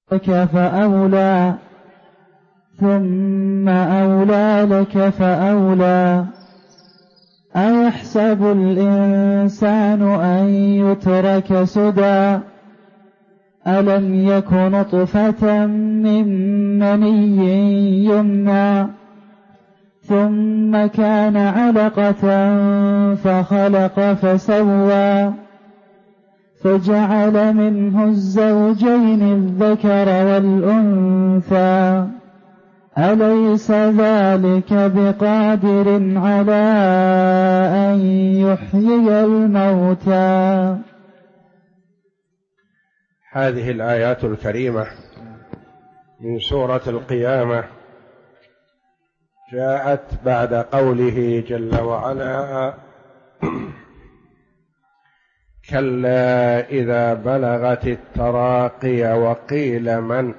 لك فأولى ثم أولى لك فأولى. أيحسب الإنسان أن يترك سدى ألم يك نطفة من مني يمنى ثم كان علقة فخلق فسوى فجعل منه الزوجين الذكر والأنثى أليس ذلك بقادر على أن يحيي الموتى. هذه الآيات الكريمة من سورة القيامة جاءت بعد قوله جل وعلا: كلا إذا بلغت التراقي وقيل من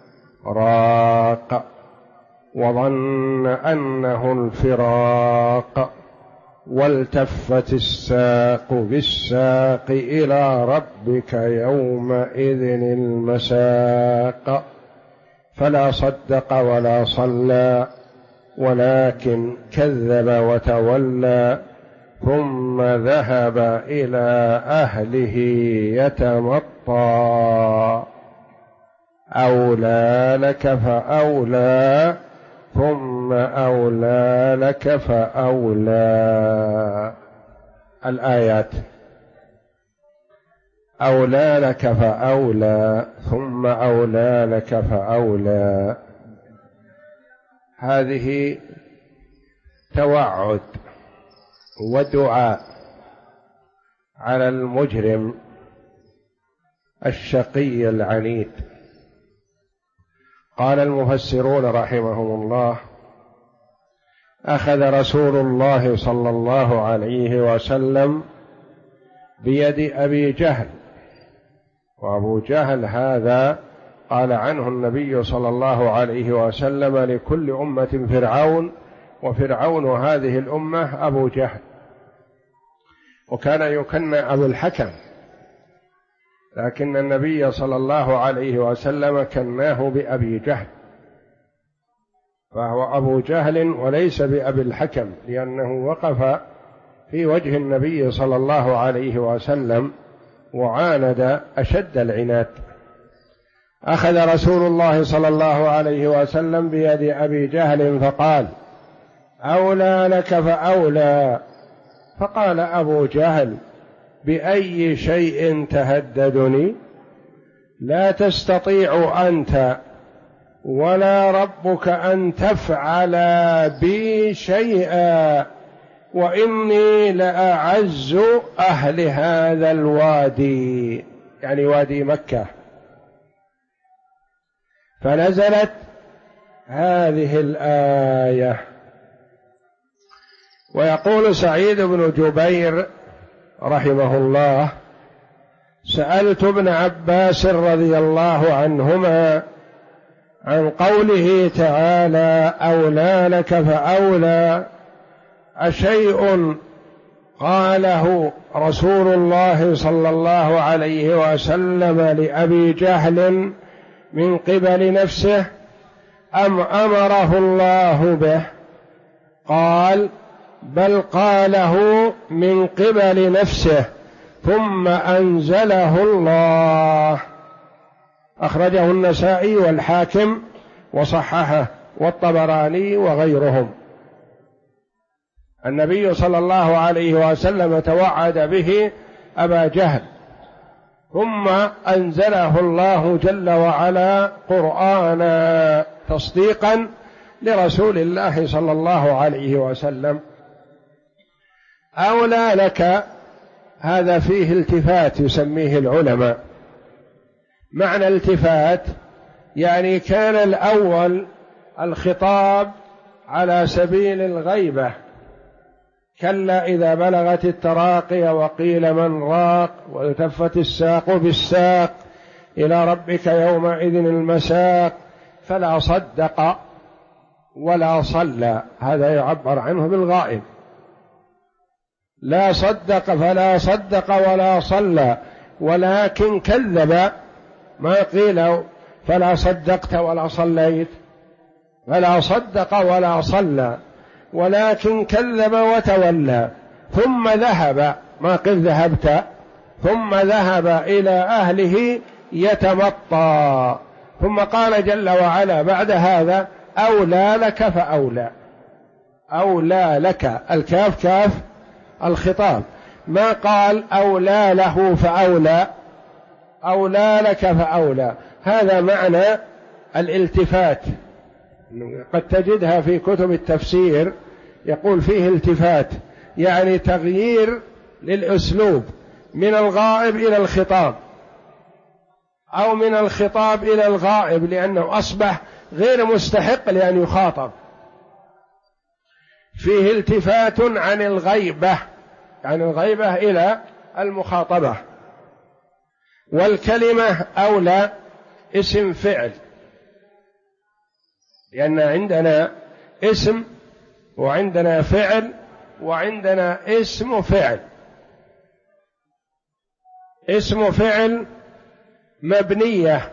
راق وظن أنه الفراق والتفت الساق بالساق إلى ربك يومئذ المساق فلا صدق ولا صلى ولكن كذب وتولى ثم ذهب إلى أهله يتمطى أولى لك فأولى ثم أولى لك فأولى. الآيات: أولى لك فأولى ثم أولى لك فأولى، هذه توعد ودعاء على المجرم الشقي العنيد. قال المفسرون رحمهم الله: أخذ رسول الله صلى الله عليه وسلم بيد أبي جهل، وأبو جهل هذا قال عنه النبي صلى الله عليه وسلم: لكل أمة فرعون، وفرعون هذه الأمة أبو جهل. وكان يكنى أبو الحكم، لكن النبي صلى الله عليه وسلم كناه بأبي جهل، فهو أبو جهل وليس بأبي الحكم، لأنه وقف في وجه النبي صلى الله عليه وسلم وعاند أشد العناد. أخذ رسول الله صلى الله عليه وسلم بيد أبي جهل فقال: أولى لك فأولى. فقال أبو جهل: بأي شيء تهددني؟ لا تستطيع أنت ولا ربك أن تفعل بي شيئا، وإني لأعز أهل هذا الوادي، يعني وادي مكة. فنزلت هذه الآية. ويقول سعيد بن جبير رحمه الله: سألت ابن عباس رضي الله عنهما عن قوله تعالى: أولى لك فأولى، أشيء قاله رسول الله صلى الله عليه وسلم لأبي جهل من قبل نفسه أم أمره الله به؟ قال: بل قاله من قبل نفسه ثم أنزله الله. أخرجه النسائي والحاكم وصححه والطبراني وغيرهم. النبي صلى الله عليه وسلم توعد به أبا جهل، ثم أنزله الله جل وعلا قرآنا تصديقا لرسول الله صلى الله عليه وسلم. أولى لك هذا فيه التفات يسميه العلماء. معنى التفات يعني كان الأول الخطاب على سبيل الغيبة: كلا إذا بلغت التراقي وقيل من راق والتفت الساق بالساق إلى ربك يومئذ المساق فلا صدق ولا صلى، هذا يعبر عنه بالغائب. لا صدق فلا صدق ولا صلى، ولكن كذب ما قيل فلا صدقت ولا صليت، فلا صدق ولا صلى ولكن كذب وتولى ثم ذهب، ما قل ذهبت، ثم ذهب إلى أهله يتمطى، ثم قال جل وعلا بعد هذا أولى لك فأولى. أولى لك، الكاف كاف الخطاب، ما قال أولى له فأولى، أولى لك فأولى. هذا معنى الالتفات، قد تجدها في كتب التفسير يقول فيه التفات، يعني تغيير للأسلوب من الغائب إلى الخطاب أو من الخطاب إلى الغائب، لأنه أصبح غير مستحق لأن يخاطب. فيه التفات عن الغيبة، عن الغيبة إلى المخاطبة. والكلمة أولى اسم فعل، لأن عندنا اسم وعندنا فعل وعندنا اسم فعل. اسم فعل مبنية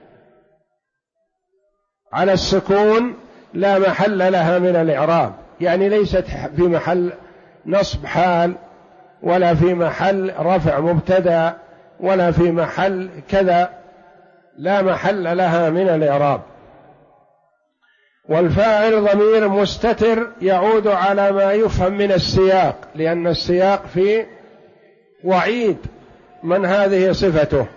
على السكون لا محل لها من الإعراب، يعني ليست في محل نصب حال ولا في محل رفع مبتدأ ولا في محل كذا، لا محل لها من الإعراب. والفاعل ضمير مستتر يعود على ما يفهم من السياق، لأن السياق في وعيد من هذه صفته،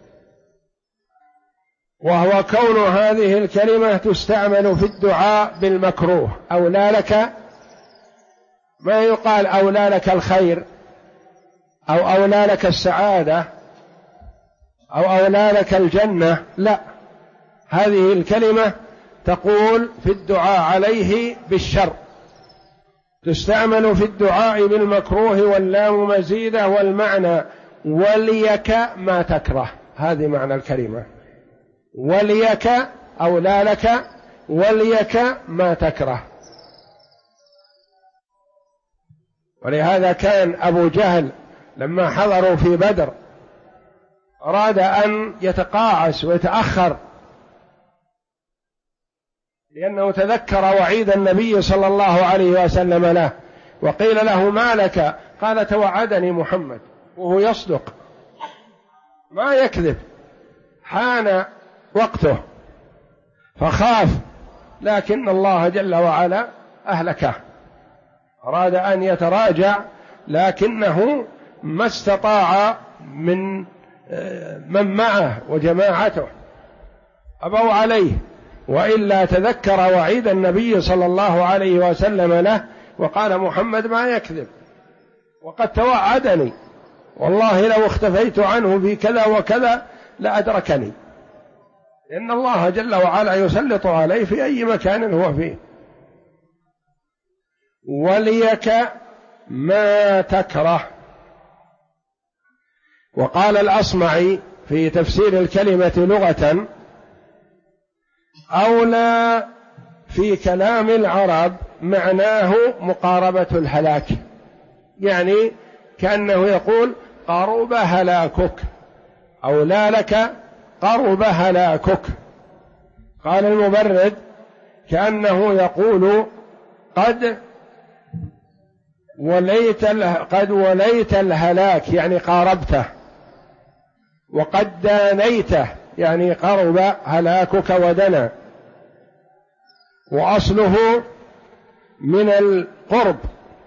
وهو كون هذه الكلمة تستعمل في الدعاء بالمكروه. أولى لك، ما يقال أولى لك الخير أو أولى لك السعادة أو أولى لك الجنة، لا، هذه الكلمة تقول في الدعاء عليه بالشر، تستعمل في الدعاء بالمكروه، واللام مزيدة، والمعنى وليك ما تكره، هذه معنى الكلمة، وليك أولى لك وليك ما تكره. ولهذا كان أبو جهل لما حضروا في بدر أراد أن يتقاعس ويتأخر، لأنه تذكر وعيد النبي صلى الله عليه وسلم له، وقيل له ما لك؟ قال توعدني محمد، وهو يصدق ما يكذب، حان وقته فخاف، لكن الله جل وعلا أهلكه. أراد أن يتراجع لكنه ما استطاع من معه وجماعته أبوا عليه، وإلا تذكر وعيد النبي صلى الله عليه وسلم له وقال محمد ما يكذب وقد توعدني، والله لو اختفيت عنه في كذا وكذا لأدركني، لأن الله جل وعلا يسلط عليه في أي مكان هو فيه. وليك ما تكره. وقال الأصمعي في تفسير الكلمة لغة: أولى في كلام العرب معناه مقاربة الهلاك، يعني كأنه يقول قرب هلاكك، أولى لك قرب هلاكك. قال المبرد كأنه يقول قد وليت الهلاك، يعني قاربته، وقد دانيته، يعني قرب هلاكك ودنا. وأصله من القرب،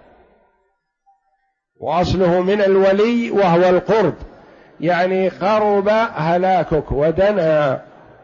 وأصله من الولي وهو القرب، يعني قرب هلاكك ودنا.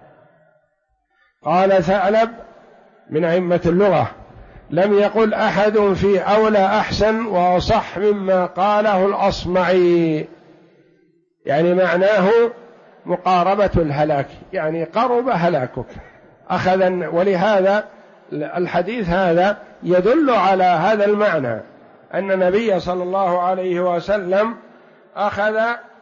قال ثعلب من أئمة اللغة: لم يقل أحد في أولى أحسن وأصح مما قاله الأصمعي، يعني معناه مقاربة الهلاك، يعني قرب هلاكك أخذا. ولهذا الحديث هذا يدل على هذا المعنى، أن النبي صلى الله عليه وسلم أخذ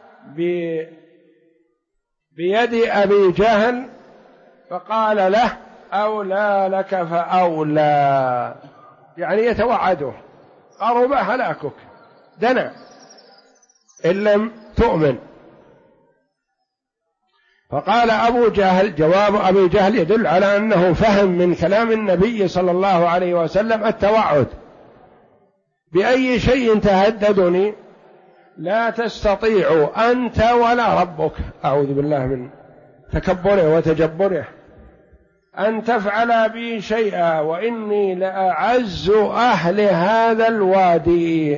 بيد أبي جهل فقال له أولى لك فأولى، يعني يتوعده قرب هلاكك، دنا إن لم تؤمن. فقال أبو جهل، جواب أبي جهل يدل على أنه فهم من كلام النبي صلى الله عليه وسلم التوعد: بأي شيء تهددني؟ لا تستطيع أنت ولا ربك، أعوذ بالله من تكبره وتجبره، أن تفعل بي شيئا، وإني لأعز أهل هذا الوادي،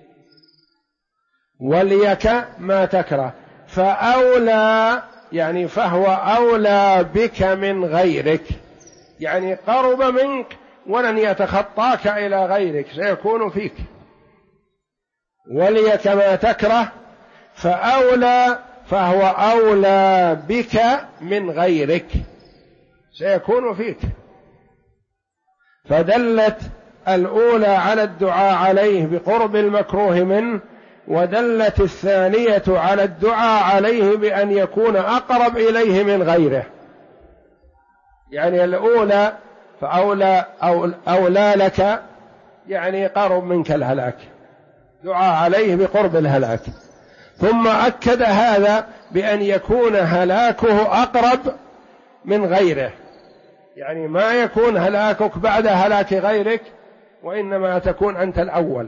وليك ما تكره، فأولى يعني فهو أولى بك من غيرك، يعني قرب منك ولن يتخطاك إلى غيرك، سيكون فيك. وليك ما تكره فأولى، فهو أولى بك من غيرك، سيكون فيك. فدلت الأولى على الدعاء عليه بقرب المكروه منه، ودلت الثانية على الدعاء عليه بأن يكون أقرب إليه من غيره. يعني الأولى فأولى أولى لك، يعني قرب منك الهلاك، دعاء عليه بقرب الهلاك. ثم أكد هذا بأن يكون هلاكه أقرب من غيره، يعني ما يكون هلاكك بعد هلاك غيرك، وإنما تكون أنت الأول.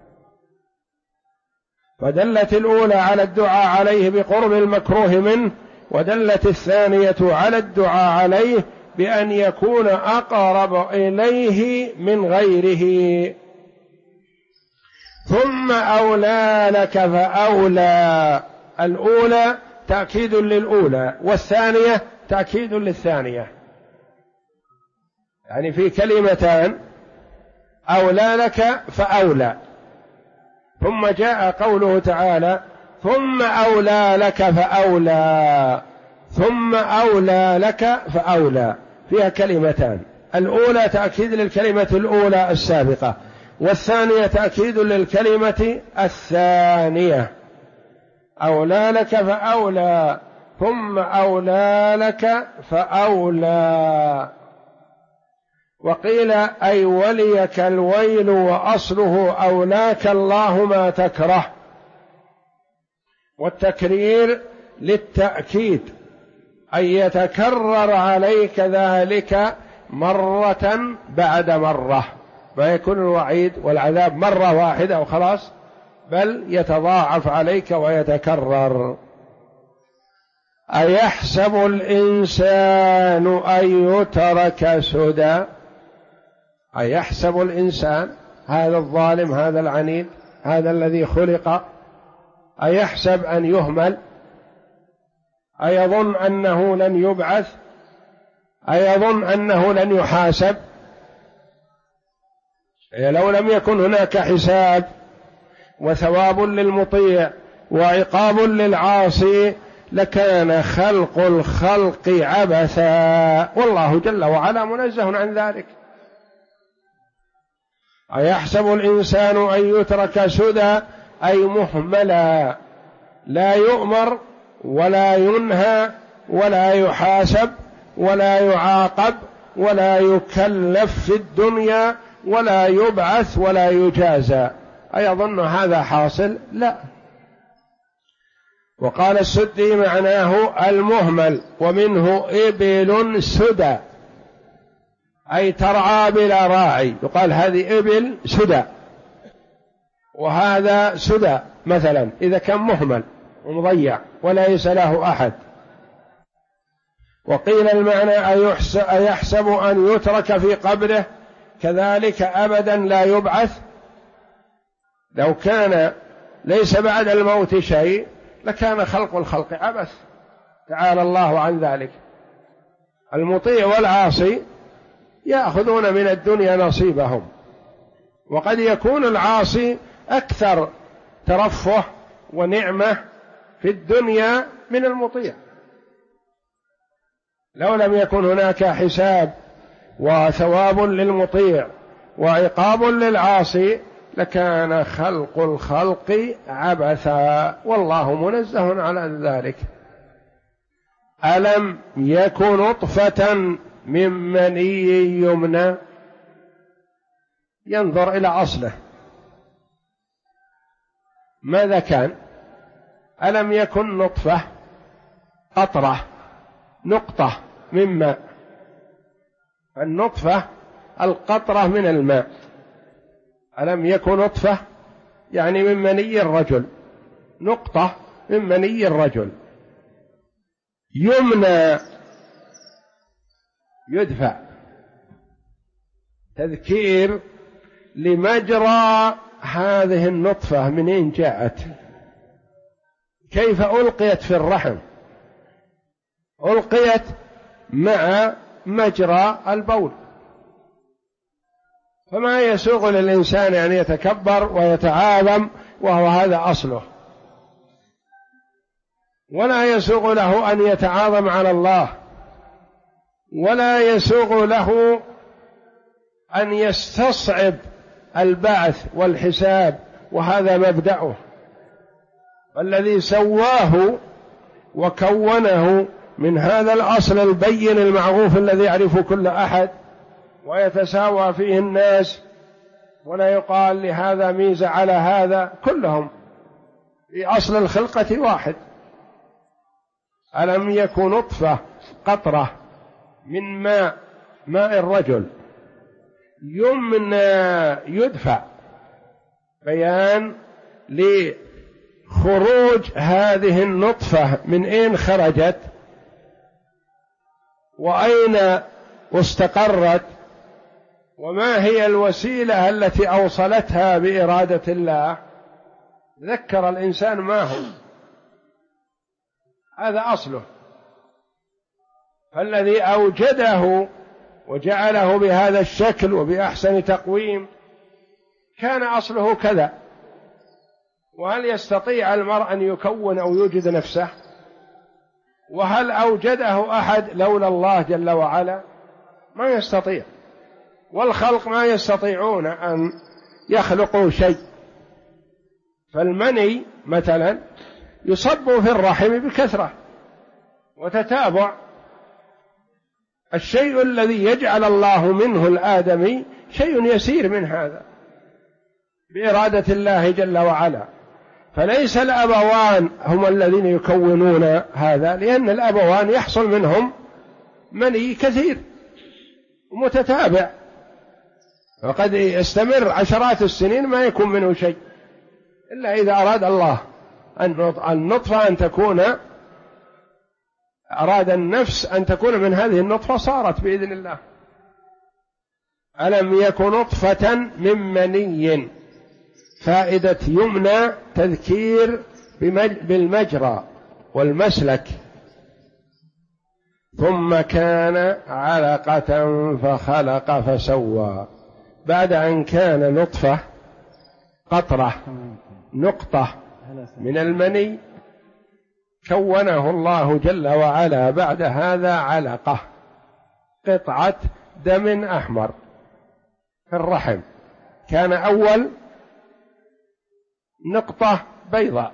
فدلت الأولى على الدعاء عليه بقرب المكروه منه، ودلت الثانية على الدعاء عليه بأن يكون أقرب إليه من غيره. ثم أولى لك فأولى، الأولى تأكيد للأولى، والثانية تأكيد للثانية، يعني في كلمتان: أولى لك فأولى. ثم جاء قوله تعالى: ثم أولى لك فأولى، ثم أولى لك فأولى، فيها كلمتان: الأولى تأكيد للكلمة الأولى السابقة، والثانية تأكيد للكلمة الثانية. أولى لك فأولى، ثم أولى لك فأولى. وقيل أي وليك الويل، وأصله أولاك الله ما تكره، والتكرير للتأكيد، أن يتكرر عليك ذلك مرة بعد مرة، ما يكون الوعيد والعذاب مرة واحدة وخلاص، بل يتضاعف عليك ويتكرر. أيحسب الإنسان أن يترك سدى؟ أيحسب الإنسان، هذا الظالم، هذا العنيد، هذا الذي خلق، أيحسب أن يهمل؟ أيظن أنه لن يبعث؟ أيظن أنه لن يحاسب؟ لو لم يكن هناك حساب وثواب للمطيع وعقاب للعاصي لكان خلق الخلق عبثا، والله جل وعلا منزه عن ذلك. أيحسب الإنسان أن يترك سدى، أي مهملا، لا يؤمر ولا ينهى ولا يحاسب ولا يعاقب ولا يكلف في الدنيا ولا يبعث ولا يجازى. أيظن هذا حاصل؟ لا. وقال السدي معناه المهمل، ومنه إبل سدى، أي ترعى بلا راعي، يقال هذه إبل سدى، وهذا سدى مثلا إذا كان مهمل ومضيع وليس له أحد. وقيل المعنى أيحسب أن يترك في قبره، كذلك أبدا لا يبعث. لو كان ليس بعد الموت شيء لكان خلق الخلق عبث، تعالى الله عن ذلك. المطيع والعاصي يأخذون من الدنيا نصيبهم، وقد يكون العاصي أكثر ترفه ونعمة في الدنيا من المطيع. لو لم يكن هناك حساب وثواب للمطيع وعقاب للعاصي لكان خلق الخلق عبثا، والله منزه عن ذلك. ألم يك نطفة من مني يمنى، ينظر إلى أصله ماذا كان. ألم يكن نطفة، قطرة نقطة من ماء. النطفة القطرة من الماء. ألم يكن نطفة يعني من مني الرجل، نقطة من مني الرجل، يمنى يدفع، تذكير لمجرى هذه النطفة منين جاءت، كيف ألقيت في الرحم. ألقيت مع مجرى البول، فما يسوغ للإنسان أن يتكبر ويتعاظم وهو هذا أصله، ولا يسوغ له أن يتعاظم على الله، ولا يسوغ له أن يستصعب البعث والحساب، وهذا مبدأه. الذي سواه وكونه من هذا الأصل البين المعروف الذي يعرف كل أحد ويتساوى فيه الناس، ولا يقال لهذا ميزة على هذا، كلهم في أصل الخلقة واحد. ألم يكن نطفة قطرة من ماء الرجل يمنى يدفع، بيان لخروج هذه النطفة من أين خرجت وأين استقرت، وما هي الوسيلة التي أوصلتها بإرادة الله. ذكر الإنسان ما هو، هذا أصله. فالذي أوجده وجعله بهذا الشكل وبأحسن تقويم كان أصله كذا. وهل يستطيع المرء أن يكون أو يوجد نفسه؟ وهل أوجده أحد لولا الله جل وعلا؟ ما يستطيع. والخلق ما يستطيعون أن يخلقوا شيء. فالمني مثلا يصب في الرحم بكثرة وتتابع. الشيء الذي يجعل الله منه الآدمي شيء يسير من هذا بإرادة الله جل وعلا. فليس الأبوان هم الذين يكونون هذا، لأن الأبوان يحصل منهم مني كثير ومتتابع، وقد يستمر عشرات السنين ما يكون منه شيء إلا إذا أراد الله النطفة أن تكون، أراد النفس أن تكون من هذه النطفة صارت بإذن الله. ألم يكن نطفة من مني، فائدة يمنى تذكير بالمجرى والمسلك. ثم كان علقة فخلق فسوى. بعد أن كان نطفة قطرة نقطة من المني، كونه الله جل وعلا بعد هذا علقة، قطعة دم أحمر في الرحم. كان أول نقطة بيضاء،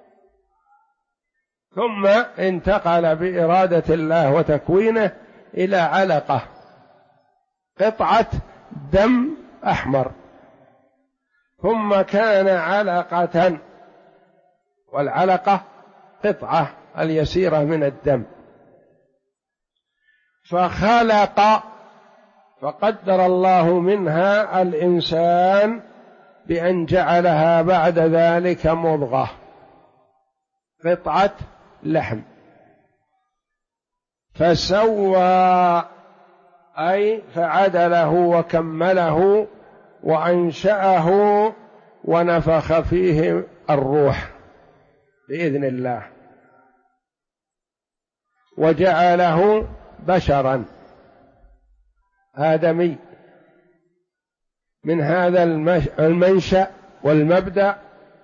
ثم انتقل بإرادة الله وتكوينه إلى علقة، قطعة دم أحمر، ثم كان علقة، والعلقة قطعة اليسيرة من الدم، فخلق، فقدر الله منها الإنسان بأن جعلها بعد ذلك مضغة، قطعة لحم، فسوى أي فعدله وكمله وأنشأه ونفخ فيه الروح بإذن الله، وجعله بشرا آدمي. من هذا المنشأ والمبدأ،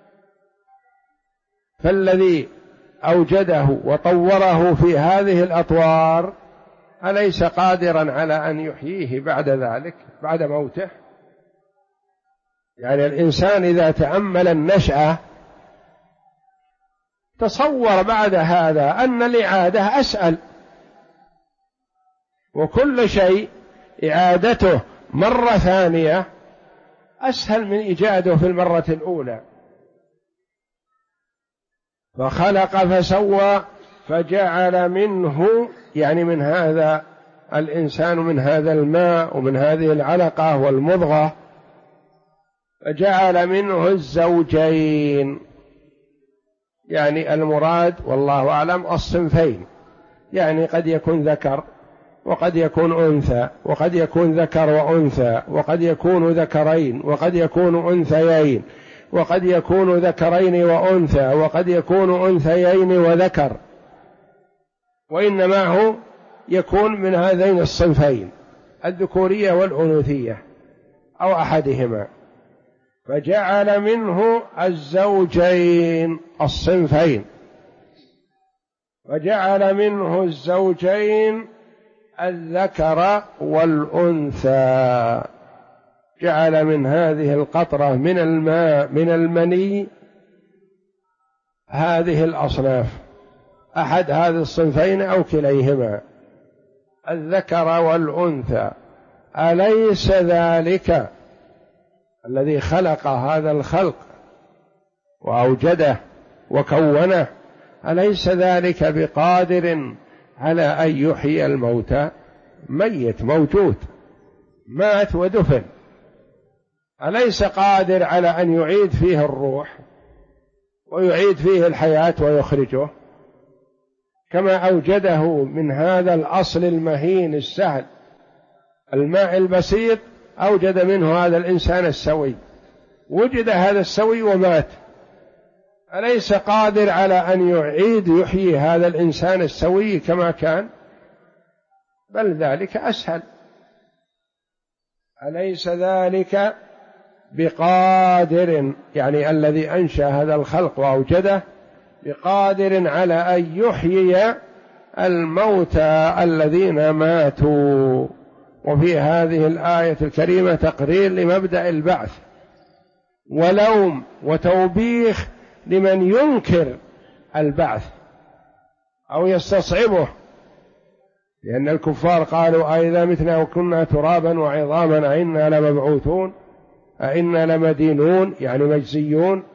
فالذي أوجده وطوره في هذه الأطوار أليس قادرا على أن يحييه بعد ذلك بعد موته؟ يعني الإنسان إذا تأمل النشأة تصور بعد هذا أن الإعادة أسهل، وكل شيء إعادته مرة ثانية أسهل من إيجاده في المرة الأولى. فخلق فسوى فجعل منه يعني من هذا الإنسان من هذا الماء ومن هذه العلقة والمضغة فجعل منه الزوجين، يعني المراد والله أعلم الصنفين، يعني قد يكون ذكر وقد يكون أنثى، وقد يكون ذكر وأنثى، وقد يكون ذكرين، وقد يكون أنثيين، وقد يكون ذكرين وأنثى، وقد يكون أنثيين وذكر، وإنما هو يكون من هذين الصنفين الذكورية والأنوثية أو أحدهما. فجعل منه الزوجين الصنفين، فجعل منه الزوجين الذكر والأنثى، جعل من هذه القطرة من الماء من المني هذه الأصناف، أحد هذه الصنفين أو كليهما، الذكر والأنثى. أليس ذلك الذي خلق هذا الخلق وأوجده وكونه، أليس ذلك بقادر على أن يحيي الموتى؟ ميت موجود مات ودفن، أليس قادر على أن يعيد فيه الروح ويعيد فيه الحياة ويخرجه؟ كما أوجده من هذا الأصل المهين السهل الماء البسيط، أوجد منه هذا الإنسان السوي، وجد هذا السوي ومات، أليس قادر على أن يعيد يحيي هذا الإنسان السوي كما كان؟ بل ذلك أسهل. أليس ذلك بقادر، يعني الذي أنشأ هذا الخلق وأوجده بقادر على أن يحيي الموتى الذين ماتوا. وفي هذه الآية الكريمة تقرير لمبدأ البعث، ولوم وتوبيخ لمن ينكر البعث أو يستصعبه، لأن الكفار قالوا أئذا متنا وكنا ترابا وعظاما أئنا لمبعوثون أئنا لمدينون، يعني مجزيون.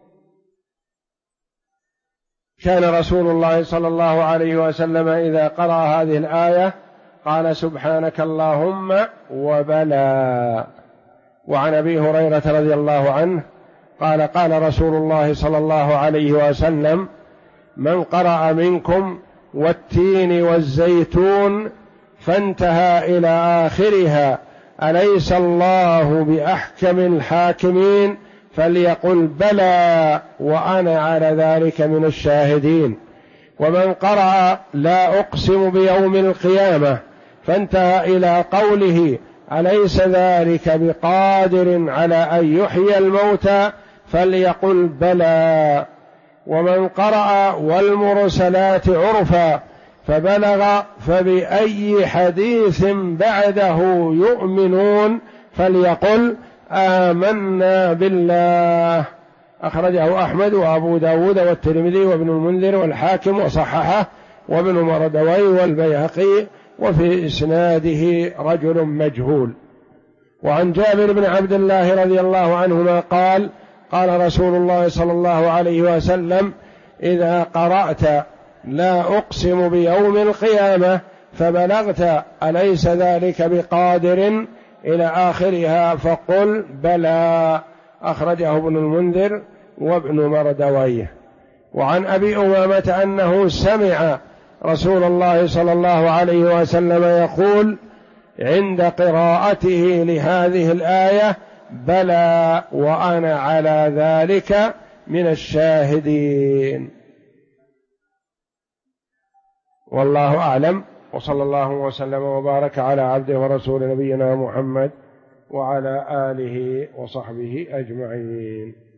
كان رسول الله صلى الله عليه وسلم إذا قرأ هذه الآية قال سبحانك اللهم وبلى. وعن أبي هريرة رضي الله عنه قال قال رسول الله صلى الله عليه وسلم من قرأ منكم والتين والزيتون فانتهى إلى آخرها أليس الله بأحكم الحاكمين فليقل بلى وأنا على ذلك من الشاهدين. ومن قرأ لا أقسم بيوم القيامة فانتهى إلى قوله أليس ذلك بقادر على أن يحيي الموتى فليقل بلى. ومن قرأ والمرسلات عرفا فبلغ فبأي حديث بعده يؤمنون فليقل آمنا بالله. أخرجه أحمد وأبو داود والترمذي وابن المنذر والحاكم وصححه وابن مردوي والبيهقي، وفي إسناده رجل مجهول. وعن جابر بن عبد الله رضي الله عنهما قال قال رسول الله صلى الله عليه وسلم إذا قرأت لا أقسم بيوم القيامة فبلغت أليس ذلك بقادر إلى آخرها فقل بلى. أخرجه ابن المنذر وابن مردويه. وعن أبي أمامة أنه سمع رسول الله صلى الله عليه وسلم يقول عند قراءته لهذه الآية بلى وأنا على ذلك من الشاهدين. والله أعلم، وصلى الله وسلم وبارك على عبده ورسول نبينا محمد وعلى آله وصحبه أجمعين.